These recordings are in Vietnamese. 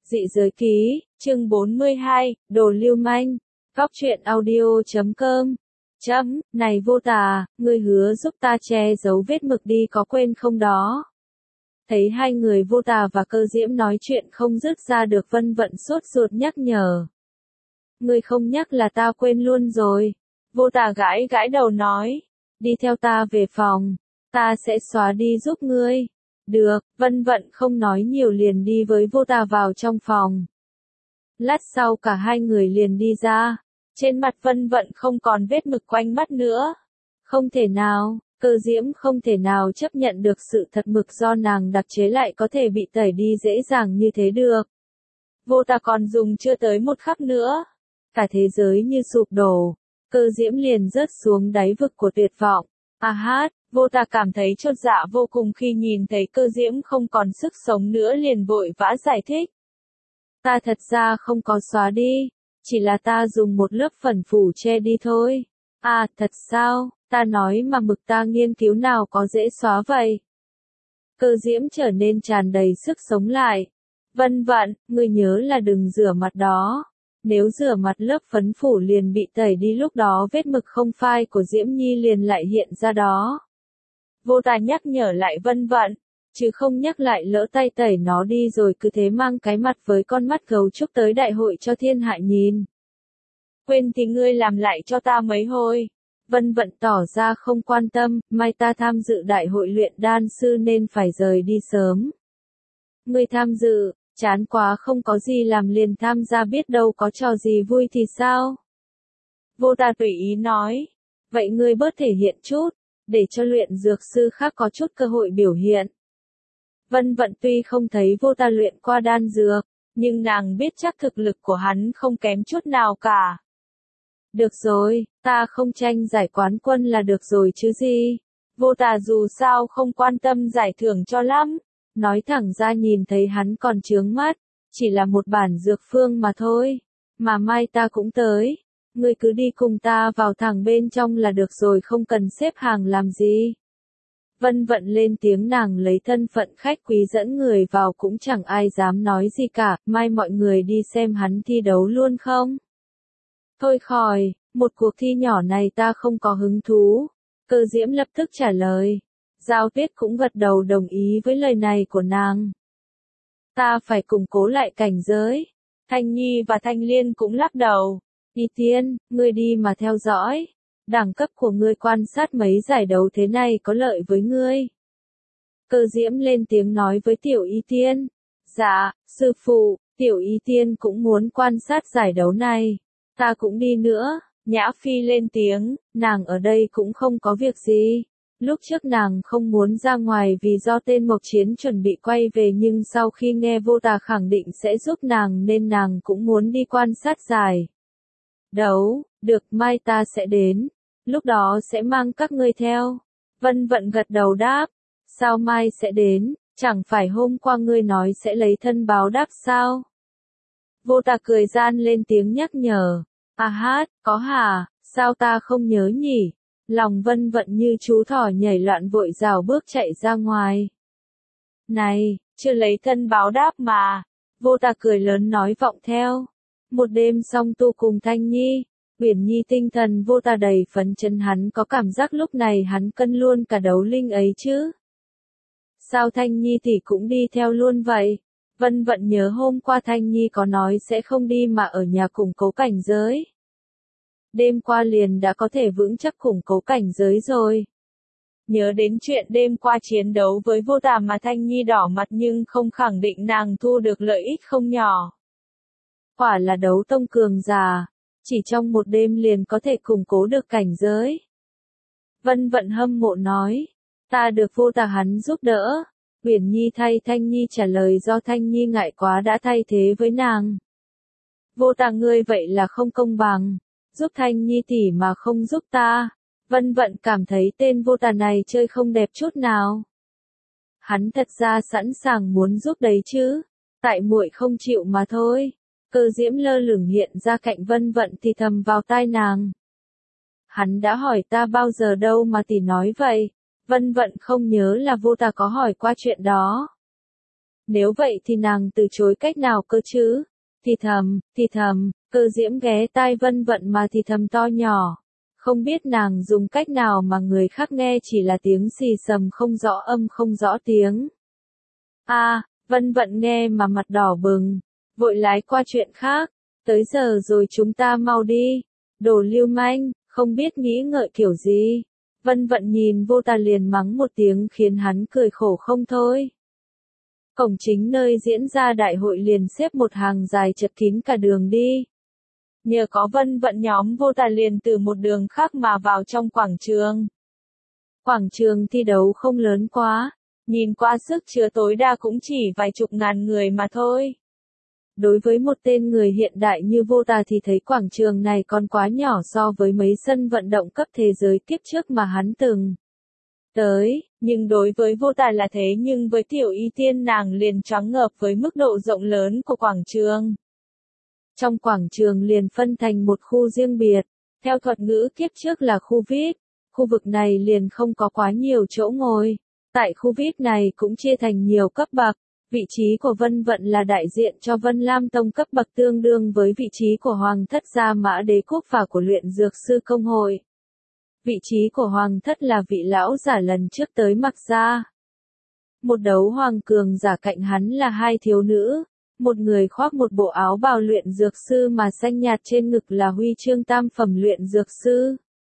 Dị giới ký, chương 42, đồ lưu manh, góc truyện audio.com. Này Vô Tà, ngươi hứa giúp ta che giấu vết mực đi có quên không đó? Thấy hai người Vô Tà và Cơ Diễm nói chuyện không dứt ra được, Vân Vận sốt ruột nhắc nhở. Ngươi không nhắc là ta quên luôn rồi. Vô Tà gãi gãi đầu nói, đi theo ta về phòng, ta sẽ xóa đi giúp ngươi. Được, Vân Vận không nói nhiều liền đi với Vô Tà vào trong phòng. Lát sau cả hai người liền đi ra. Trên mặt Vân Vận không còn vết mực quanh mắt nữa. Không thể nào, Cơ Diễm không thể nào chấp nhận được sự thật mực do nàng đặc chế lại có thể bị tẩy đi dễ dàng như thế được. Vô Tà còn dùng chưa tới một khắc nữa. Cả thế giới như sụp đổ. Cơ Diễm liền rớt xuống đáy vực của tuyệt vọng. Vô Tà cảm thấy chột dạ vô cùng khi nhìn thấy Cơ Diễm không còn sức sống nữa, liền vội vã giải thích. Ta thật ra không có xóa đi, chỉ là ta dùng một lớp phấn phủ che đi thôi. À, thật sao, ta nói mà mực ta nghiên cứu nào có dễ xóa vậy. Cơ Diễm trở nên tràn đầy sức sống lại. Vân Vận, ngươi nhớ là đừng rửa mặt đó. Nếu rửa mặt lớp phấn phủ liền bị tẩy đi, lúc đó vết mực không phai của Diễm Nhi liền lại hiện ra đó. Vô Tà nhắc nhở lại Vân Vận, chứ không nhắc lại lỡ tay tẩy nó đi rồi cứ thế mang cái mặt với con mắt gấu trúc tới đại hội cho thiên hạ nhìn. Quên thì ngươi làm lại cho ta mấy hồi. Vân Vận tỏ ra không quan tâm, mai ta tham dự đại hội luyện đan sư nên phải rời đi sớm. Ngươi tham dự, chán quá không có gì làm liền tham gia, biết đâu có trò gì vui thì sao? Vô Tà tùy ý nói, vậy ngươi bớt thể hiện chút, để cho luyện dược sư khác có chút cơ hội biểu hiện. Vân Vận tuy không thấy Vô Tà luyện qua đan dược, nhưng nàng biết chắc thực lực của hắn không kém chút nào cả. Được rồi, ta không tranh giải quán quân là được rồi chứ gì. Vô Tà dù sao không quan tâm giải thưởng cho lắm. Nói thẳng ra nhìn thấy hắn còn chướng mắt, chỉ là một bản dược phương mà thôi. Mà mai ta cũng tới. Ngươi cứ đi cùng ta vào thẳng bên trong là được rồi, không cần xếp hàng làm gì. Vân Vận lên tiếng, nàng lấy thân phận khách quý dẫn người vào cũng chẳng ai dám nói gì cả, mai mọi người đi xem hắn thi đấu luôn không? Thôi khỏi, một cuộc thi nhỏ này ta không có hứng thú. Cơ Diễm lập tức trả lời. Giao Tuyết cũng gật đầu đồng ý với lời này của nàng. Ta phải củng cố lại cảnh giới. Thanh Nhi và Thanh Liên cũng lắc đầu. Y Tiên, ngươi đi mà theo dõi. Đẳng cấp của ngươi quan sát mấy giải đấu thế này có lợi với ngươi. Cơ Diễm lên tiếng nói với Tiểu Y Tiên. Dạ, sư phụ, Tiểu Y Tiên cũng muốn quan sát giải đấu này. Ta cũng đi nữa. Nhã Phi lên tiếng, nàng ở đây cũng không có việc gì. Lúc trước nàng không muốn ra ngoài vì do tên Mộc Chiến chuẩn bị quay về, nhưng sau khi nghe Vô Tà khẳng định sẽ giúp nàng nên nàng cũng muốn đi quan sát giải đấu. Được, mai ta sẽ đến. Lúc đó sẽ mang các ngươi theo. Vân Vận gật đầu đáp. Sao mai sẽ đến, chẳng phải hôm qua ngươi nói sẽ lấy thân báo đáp sao? Vô Tà cười gian lên tiếng nhắc nhở. Có hả, sao ta không nhớ nhỉ? Lòng Vân Vận như chú thỏ nhảy loạn, vội rào bước chạy ra ngoài. Này, chưa lấy thân báo đáp mà. Vô Tà cười lớn nói vọng theo. Một đêm song tu cùng Thanh Nhi, Uyển Nhi tinh thần Vô Tà đầy phấn chấn, hắn có cảm giác lúc này hắn cân luôn cả đấu linh ấy chứ. Sao Thanh Nhi thì cũng đi theo luôn vậy? Vân Vận nhớ hôm qua Thanh Nhi có nói sẽ không đi mà ở nhà củng cố cảnh giới. Đêm qua liền đã có thể vững chắc củng cố cảnh giới rồi. Nhớ đến chuyện đêm qua chiến đấu với Vô Tà mà Thanh Nhi đỏ mặt, nhưng không khẳng định nàng thu được lợi ích không nhỏ. Quả là đấu tông cường giả, chỉ trong một đêm liền có thể củng cố được cảnh giới. Vân Vận hâm mộ nói, ta được Vô Tà hắn giúp đỡ. Uyển Nhi thay Thanh Nhi trả lời, do Thanh Nhi ngại quá đã thay thế với nàng. Vô Tà ngươi vậy là không công bằng. Giúp Thanh Nhi tỷ mà không giúp ta. Vân Vận cảm thấy tên Vô Tà này chơi không đẹp chút nào. Hắn thật ra sẵn sàng muốn giúp đấy chứ. Tại muội không chịu mà thôi. Cơ Diễm lơ lửng hiện ra cạnh Vân Vận thì thầm vào tai nàng. Hắn đã hỏi ta bao giờ đâu mà tỷ nói vậy. Vân Vận không nhớ là Vô Tà có hỏi qua chuyện đó. Nếu vậy thì nàng từ chối cách nào cơ chứ? Thì thầm, Cơ Diễm ghé tai Vân Vận mà thì thầm to nhỏ. Không biết nàng dùng cách nào mà người khác nghe chỉ là tiếng xì xầm không rõ âm không rõ tiếng. Vân Vận nghe mà mặt đỏ bừng, vội lái qua chuyện khác. Tới giờ rồi chúng ta mau đi. Đồ lưu manh, không biết nghĩ ngợi kiểu gì. Vân Vận nhìn vô tà liền mắng một tiếng khiến hắn cười khổ không thôi. Cổng chính nơi diễn ra đại hội liền xếp một hàng dài chật kín cả đường đi. Nhờ có Vân Vận nhóm vô tà liền từ một đường khác mà vào trong quảng trường. Quảng trường thi đấu không lớn quá, nhìn qua sức chứa tối đa cũng chỉ vài chục ngàn người mà thôi. Đối với một tên người hiện đại như vô tà thì thấy quảng trường này còn quá nhỏ so với mấy sân vận động cấp thế giới kiếp trước mà hắn từng tới, nhưng đối với vô tà là thế nhưng với Tiểu Y Tiên nàng liền choáng ngợp với mức độ rộng lớn của quảng trường. Trong quảng trường liền phân thành một khu riêng biệt, theo thuật ngữ kiếp trước là khu VIP, khu vực này liền không có quá nhiều chỗ ngồi. Tại khu VIP này cũng chia thành nhiều cấp bậc, vị trí của Vân Vận là đại diện cho Vân Lam Tông cấp bậc tương đương với vị trí của Hoàng thất Gia Mã Đế Quốc và của luyện dược sư công hội. Vị trí của Hoàng thất là vị lão giả lần trước tới Mặc Gia. Một đấu hoàng cường giả cạnh hắn là hai thiếu nữ, một người khoác một bộ áo bào luyện dược sư mà xanh nhạt trên ngực là huy chương tam phẩm luyện dược sư.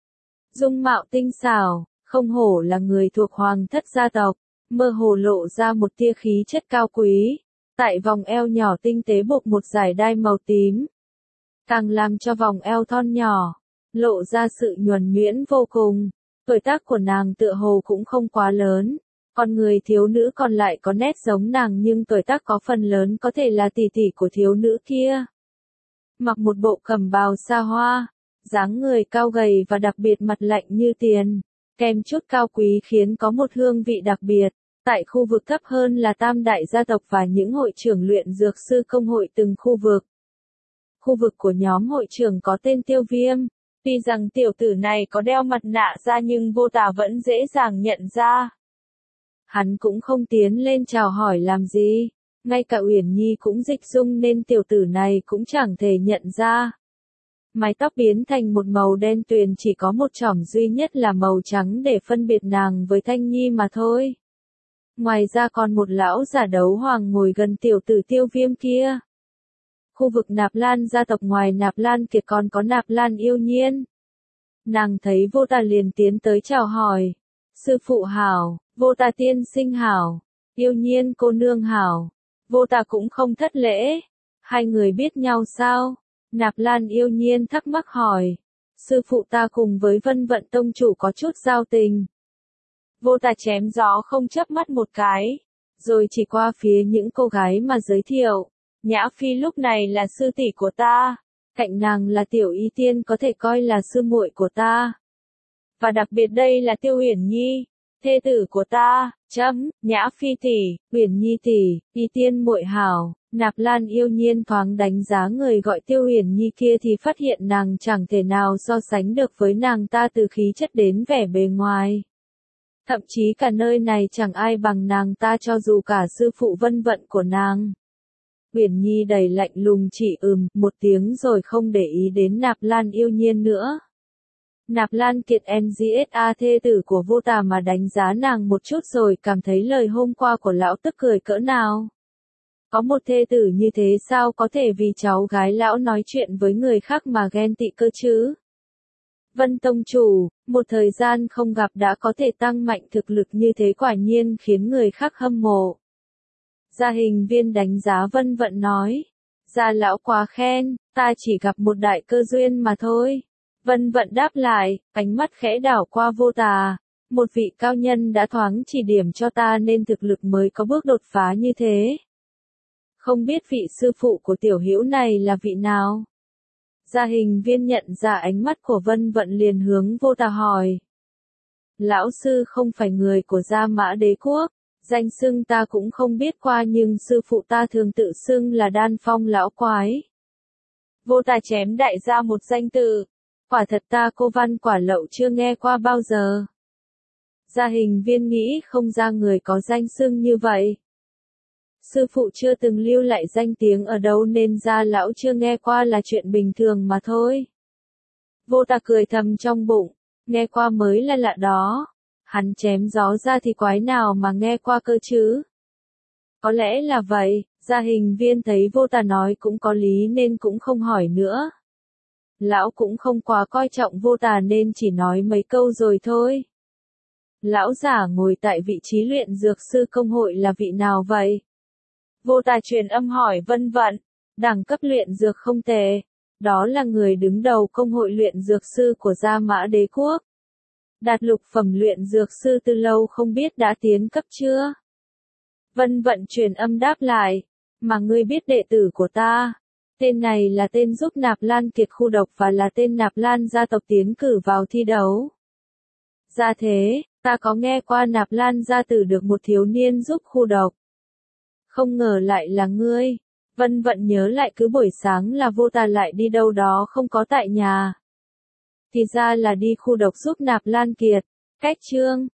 Dung mạo tinh xảo, không hổ là người thuộc Hoàng thất gia tộc, mơ hồ lộ ra một tia khí chất cao quý. Tại vòng eo nhỏ tinh tế buộc một dải đai màu tím, càng làm cho vòng eo thon nhỏ lộ ra sự nhuần nhuyễn vô cùng. Tuổi tác của nàng tựa hồ cũng không quá lớn, còn người thiếu nữ còn lại có nét giống nàng nhưng tuổi tác có phần lớn có thể là tỷ tỷ của thiếu nữ kia. Mặc một bộ cẩm bào xa hoa, dáng người cao gầy và đặc biệt mặt lạnh như tiền, kèm chút cao quý khiến có một hương vị đặc biệt. Tại khu vực thấp hơn là tam đại gia tộc và những hội trưởng luyện dược sư công hội từng khu vực. Khu vực của nhóm hội trưởng có tên Tiêu Viêm. Tuy rằng tiểu tử này có đeo mặt nạ ra nhưng vô tà vẫn dễ dàng nhận ra. Hắn cũng không tiến lên chào hỏi làm gì, ngay cả Uyển Nhi cũng dịch dung nên tiểu tử này cũng chẳng thể nhận ra. Mái tóc biến thành một màu đen tuyền, chỉ có một chỏm duy nhất là màu trắng để phân biệt nàng với Thanh Nhi mà thôi. Ngoài ra còn một lão giả đấu hoàng ngồi gần tiểu tử Tiêu Viêm kia. Khu vực Nạp Lan gia tộc ngoài Nạp Lan Kiệt còn có Nạp Lan Yêu Nhiên. Nàng thấy vô tà liền tiến tới chào hỏi. Sư phụ hảo, vô tà tiên sinh hảo, Yêu Nhiên cô nương hảo. Vô tà cũng không thất lễ. Hai người biết nhau sao? Nạp Lan Yêu Nhiên thắc mắc hỏi. Sư phụ ta cùng với Vân Vận tông chủ có chút giao tình. Vô tà chém gió không chớp mắt một cái, rồi chỉ qua phía những cô gái mà giới thiệu. Nhã Phi lúc này là sư tỷ của ta, cạnh nàng là Tiểu Y Tiên có thể coi là sư muội của ta. Và đặc biệt đây là Tiêu Uyển Nhi, thê tử của ta. Nhã Phi tỷ, Uyển Nhi tỷ, Y Tiên muội hảo. Nạp Lan Yêu Nhiên thoáng đánh giá người gọi Tiêu Uyển Nhi kia thì phát hiện nàng chẳng thể nào so sánh được với nàng ta từ khí chất đến vẻ bề ngoài. Thậm chí cả nơi này chẳng ai bằng nàng ta cho dù cả sư phụ Vân Vận của nàng. Uyển Nhi đầy lạnh lùng chỉ một tiếng rồi không để ý đến Nạp Lan Yêu Nhiên nữa. Nạp Lan Kiệt MGSA thê tử của vô tà mà đánh giá nàng một chút rồi cảm thấy lời hôm qua của lão tức cười cỡ nào. Có một thê tử như thế sao có thể vì cháu gái lão nói chuyện với người khác mà ghen tị cơ chứ? Vân tông chủ, một thời gian không gặp đã có thể tăng mạnh thực lực như thế quả nhiên khiến người khác hâm mộ. Gia Hình Viên đánh giá Vân Vận nói. Gia lão quá khen, ta chỉ gặp một đại cơ duyên mà thôi. Vân Vận đáp lại, ánh mắt khẽ đảo qua vô tà. Một vị cao nhân đã thoáng chỉ điểm cho ta nên thực lực mới có bước đột phá như thế. Không biết vị sư phụ của tiểu hữu này là vị nào? Gia Hình Viên nhận ra ánh mắt của Vân Vận liền hướng vô tà hỏi. Lão sư không phải người của Gia Mã Đế Quốc, danh xưng ta cũng không biết qua nhưng sư phụ ta thường tự xưng là Đan Phong lão quái. Vô tà chém đại ra một danh từ. Quả thật ta cô văn quả lậu chưa nghe qua bao giờ. Gia Hình Viên nghĩ không ra người có danh xưng như vậy. Sư phụ chưa từng lưu lại danh tiếng ở đâu nên gia lão chưa nghe qua là chuyện bình thường mà thôi. Vô Tà cười thầm trong bụng, nghe qua mới là lạ đó. Hắn chém gió ra thì quái nào mà nghe qua cơ chứ. Có lẽ là vậy, Gia Hình Viên thấy Vô Tà nói cũng có lý nên cũng không hỏi nữa. Lão cũng không quá coi trọng Vô Tà nên chỉ nói mấy câu rồi thôi. Lão giả ngồi tại vị trí luyện dược sư công hội là vị nào vậy? Vô Tà truyền âm hỏi Vân Vận, đẳng cấp luyện dược không tệ. Đó là người đứng đầu công hội luyện dược sư của Gia Mã Đế Quốc. Đạt lục phẩm luyện dược sư từ lâu không biết đã tiến cấp chưa? Vân Vận truyền âm đáp lại, mà ngươi biết đệ tử của ta. Tên này là tên giúp Nạp Lan Kiệt khu độc và là tên Nạp Lan gia tộc tiến cử vào thi đấu. Ra thế, ta có nghe qua Nạp Lan gia tử được một thiếu niên giúp khu độc. Không ngờ lại là ngươi. Vân Vận nhớ lại cứ buổi sáng là Vô Tà lại đi đâu đó không có tại nhà. Thì ra là đi khu độc giúp Nạp Lan Kiệt. Cách chương